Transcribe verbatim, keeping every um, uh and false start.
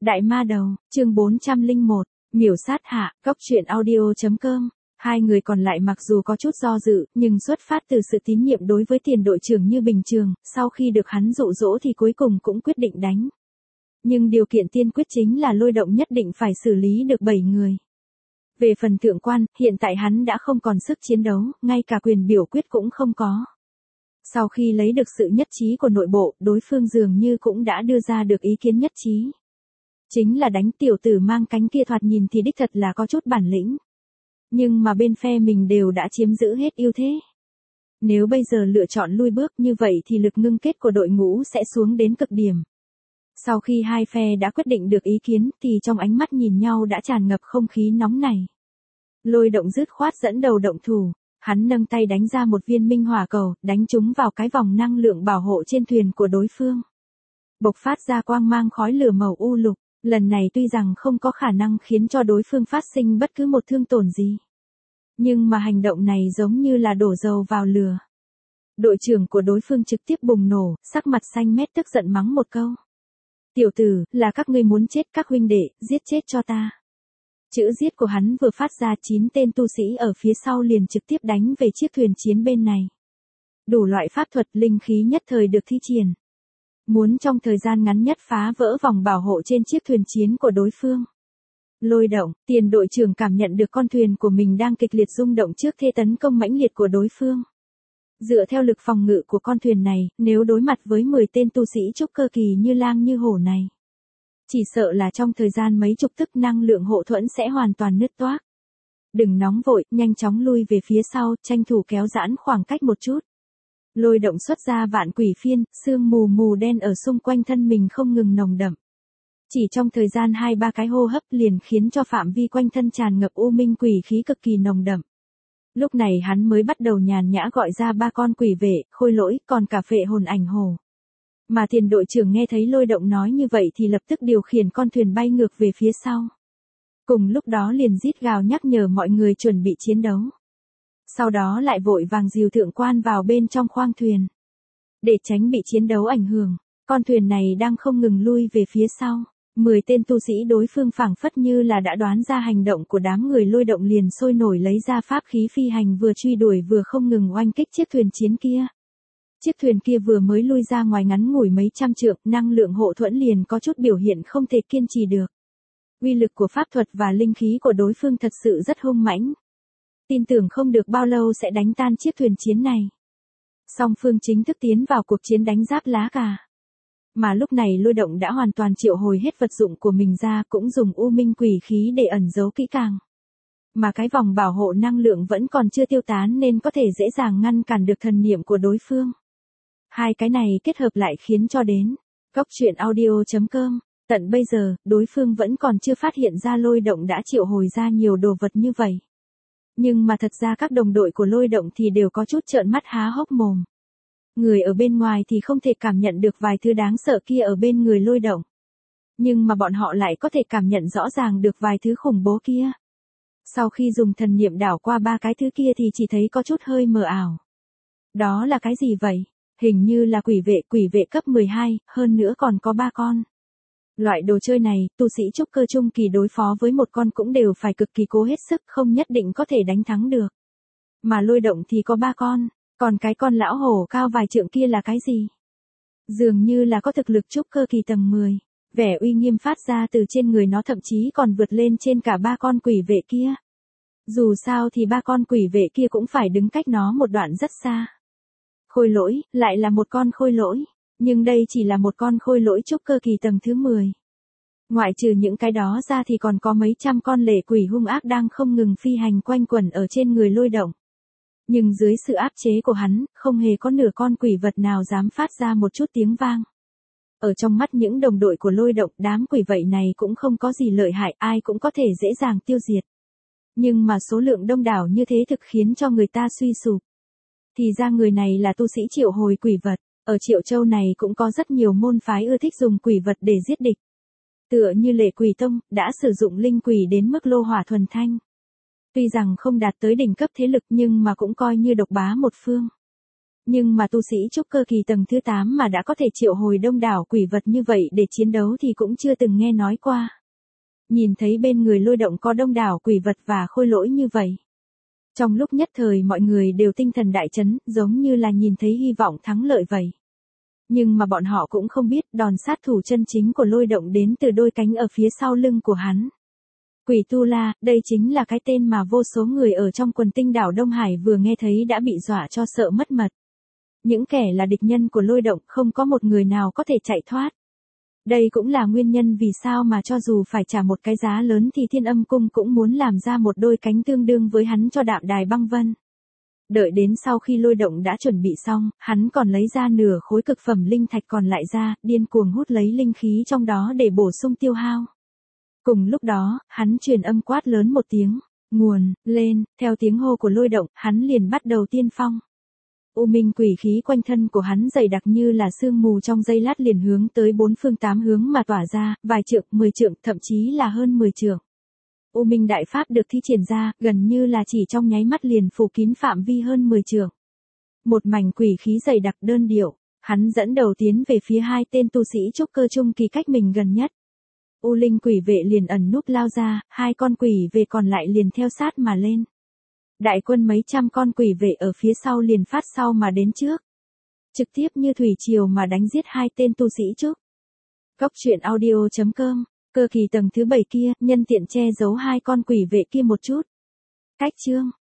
Đại ma đầu, chương bốn trăm lẻ một, miểu sát hạ, góc truyện audio.com. Hai người còn lại mặc dù có chút do dự, nhưng xuất phát từ sự tín nhiệm đối với tiền đội trưởng Như Bình Trường, sau khi được hắn dụ dỗ thì cuối cùng cũng quyết định đánh. Nhưng điều kiện tiên quyết chính là Lôi Động nhất định phải xử lý được bảy người. Về phần thượng quan, hiện tại hắn đã không còn sức chiến đấu, ngay cả quyền biểu quyết cũng không có. Sau khi lấy được sự nhất trí của nội bộ, đối phương dường như cũng đã đưa ra được ý kiến nhất trí. Chính là đánh tiểu tử mang cánh kia, thoạt nhìn thì đích thật là có chút bản lĩnh. Nhưng mà bên phe mình đều đã chiếm giữ hết ưu thế. Nếu bây giờ lựa chọn lui bước như vậy thì lực ngưng kết của đội ngũ sẽ xuống đến cực điểm. Sau khi hai phe đã quyết định được ý kiến thì trong ánh mắt nhìn nhau đã tràn ngập không khí nóng này. Lôi Động dứt khoát dẫn đầu động thủ, hắn nâng tay đánh ra một viên minh hỏa cầu, đánh chúng vào cái vòng năng lượng bảo hộ trên thuyền của đối phương. Bộc phát ra quang mang khói lửa màu u lục, lần này tuy rằng không có khả năng khiến cho đối phương phát sinh bất cứ một thương tổn gì. Nhưng mà hành động này giống như là đổ dầu vào lửa. Đội trưởng của đối phương trực tiếp bùng nổ, sắc mặt xanh mét tức giận mắng một câu. Tiểu tử, là các ngươi muốn chết các huynh đệ, giết chết cho ta. Chữ giết của hắn vừa phát ra, chín tên tu sĩ ở phía sau liền trực tiếp đánh về chiếc thuyền chiến bên này. Đủ loại pháp thuật linh khí nhất thời được thi triển. Muốn trong thời gian ngắn nhất phá vỡ vòng bảo hộ trên chiếc thuyền chiến của đối phương. Lôi Động, tiền đội trưởng cảm nhận được con thuyền của mình đang kịch liệt rung động trước thế tấn công mãnh liệt của đối phương. Dựa theo lực phòng ngự của con thuyền này, nếu đối mặt với mười tên tu sĩ trúc cơ kỳ như lang như hổ này, chỉ sợ là trong thời gian mấy chục tức năng lượng hộ thuẫn sẽ hoàn toàn nứt toác. Đừng nóng vội, nhanh chóng lui về phía sau, tranh thủ kéo giãn khoảng cách một chút. Lôi Động xuất ra vạn quỷ phiên, sương mù mù đen ở xung quanh thân mình không ngừng nồng đậm. Chỉ trong thời gian hai ba cái hô hấp liền khiến cho phạm vi quanh thân tràn ngập u minh quỷ khí cực kỳ nồng đậm. Lúc này hắn mới bắt đầu nhàn nhã gọi ra ba con quỷ vệ, khôi lỗi, còn cả phệ hồn ảnh hổ. Mà tiền đội trưởng nghe thấy Lôi Động nói như vậy thì lập tức điều khiển con thuyền bay ngược về phía sau. Cùng lúc đó liền rít gào nhắc nhở mọi người chuẩn bị chiến đấu. Sau đó lại vội vàng dìu thượng quan vào bên trong khoang thuyền. Để tránh bị chiến đấu ảnh hưởng, con thuyền này đang không ngừng lui về phía sau. Mười tên tu sĩ đối phương phảng phất như là đã đoán ra hành động của đám người Lôi Động, liền sôi nổi lấy ra pháp khí phi hành vừa truy đuổi vừa không ngừng oanh kích chiếc thuyền chiến kia. Chiếc thuyền kia vừa mới lui ra ngoài ngắn ngủi mấy trăm trượng, năng lượng hộ thuẫn liền có chút biểu hiện không thể kiên trì được. Uy lực của pháp thuật và linh khí của đối phương thật sự rất hung mãnh. Tin tưởng không được bao lâu sẽ đánh tan chiếc thuyền chiến này. Song phương chính thức tiến vào cuộc chiến đánh giáp lá cà. Mà lúc này Lôi Động đã hoàn toàn triệu hồi hết vật dụng của mình ra, cũng dùng u minh quỷ khí để ẩn giấu kỹ càng. Mà cái vòng bảo hộ năng lượng vẫn còn chưa tiêu tán nên có thể dễ dàng ngăn cản được thần niệm của đối phương. Hai cái này kết hợp lại khiến cho đến góc truyện audio.com, tận bây giờ, đối phương vẫn còn chưa phát hiện ra Lôi Động đã triệu hồi ra nhiều đồ vật như vậy. Nhưng mà thật ra các đồng đội của Lôi Động thì đều có chút trợn mắt há hốc mồm. Người ở bên ngoài thì không thể cảm nhận được vài thứ đáng sợ kia ở bên người Lôi Động. Nhưng mà bọn họ lại có thể cảm nhận rõ ràng được vài thứ khủng bố kia. Sau khi dùng thần niệm đảo qua ba cái thứ kia thì chỉ thấy có chút hơi mờ ảo. Đó là cái gì vậy? Hình như là quỷ vệ, quỷ vệ cấp mười hai, hơn nữa còn có ba con. Loại đồ chơi này, tu sĩ trúc cơ trung kỳ đối phó với một con cũng đều phải cực kỳ cố hết sức, không nhất định có thể đánh thắng được. Mà Lôi Động thì có ba con, còn cái con lão hổ cao vài trượng kia là cái gì? Dường như là có thực lực trúc cơ kỳ tầng mười, vẻ uy nghiêm phát ra từ trên người nó thậm chí còn vượt lên trên cả ba con quỷ vệ kia. Dù sao thì ba con quỷ vệ kia cũng phải đứng cách nó một đoạn rất xa. Khôi lỗi, lại là một con khôi lỗi, nhưng đây chỉ là một con khôi lỗi trúc cơ kỳ tầng thứ mười. Ngoại trừ những cái đó ra thì còn có mấy trăm con lệ quỷ hung ác đang không ngừng phi hành quanh quẩn ở trên người Lôi Động. Nhưng dưới sự áp chế của hắn, không hề có nửa con quỷ vật nào dám phát ra một chút tiếng vang. Ở trong mắt những đồng đội của Lôi Động, đám quỷ vậy này cũng không có gì lợi hại, ai cũng có thể dễ dàng tiêu diệt. Nhưng mà số lượng đông đảo như thế thực khiến cho người ta suy sụp. Thì ra người này là tu sĩ triệu hồi quỷ vật, ở Triệu Châu này cũng có rất nhiều môn phái ưa thích dùng quỷ vật để giết địch. Tựa như Lệ Quỷ Tông, đã sử dụng linh quỷ đến mức lô hỏa thuần thanh. Tuy rằng không đạt tới đỉnh cấp thế lực nhưng mà cũng coi như độc bá một phương. Nhưng mà tu sĩ trúc cơ kỳ tầng thứ tám mà đã có thể triệu hồi đông đảo quỷ vật như vậy để chiến đấu thì cũng chưa từng nghe nói qua. Nhìn thấy bên người Lôi Động có đông đảo quỷ vật và khôi lỗi như vậy. Trong lúc nhất thời mọi người đều tinh thần đại chấn, giống như là nhìn thấy hy vọng thắng lợi vậy. Nhưng mà bọn họ cũng không biết đòn sát thủ chân chính của Lôi Động đến từ đôi cánh ở phía sau lưng của hắn. Quỷ Tu La, đây chính là cái tên mà vô số người ở trong quần tinh đảo Đông Hải vừa nghe thấy đã bị dọa cho sợ mất mật. Những kẻ là địch nhân của Lôi Động không có một người nào có thể chạy thoát. Đây cũng là nguyên nhân vì sao mà cho dù phải trả một cái giá lớn thì Thiên Âm Cung cũng muốn làm ra một đôi cánh tương đương với hắn cho Đạm Đài Băng Vân. Đợi đến sau khi Lôi Động đã chuẩn bị xong, hắn còn lấy ra nửa khối cực phẩm linh thạch còn lại ra, điên cuồng hút lấy linh khí trong đó để bổ sung tiêu hao. Cùng lúc đó, hắn truyền âm quát lớn một tiếng, nguồn, lên, theo tiếng hô của Lôi Động, hắn liền bắt đầu tiên phong. U minh quỷ khí quanh thân của hắn dày đặc như là sương mù trong giây lát liền hướng tới bốn phương tám hướng mà tỏa ra, vài trượng, mười trượng, thậm chí là hơn mười trượng. U minh đại pháp được thi triển ra, gần như là chỉ trong nháy mắt liền phủ kín phạm vi hơn mười trượng. Một mảnh quỷ khí dày đặc đơn điệu, hắn dẫn đầu tiến về phía hai tên tu sĩ trúc cơ trung kỳ cách mình gần nhất. U linh quỷ vệ liền ẩn núp lao ra, hai con quỷ vệ còn lại liền theo sát mà lên. Đại quân mấy trăm con quỷ vệ ở phía sau liền phát sau mà đến trước. Trực tiếp như thủy triều mà đánh giết hai tên tu sĩ trúc. Cốc truyện audio chấm com, cơ kỳ tầng thứ bảy kia, nhân tiện che giấu hai con quỷ vệ kia một chút. Cách chương.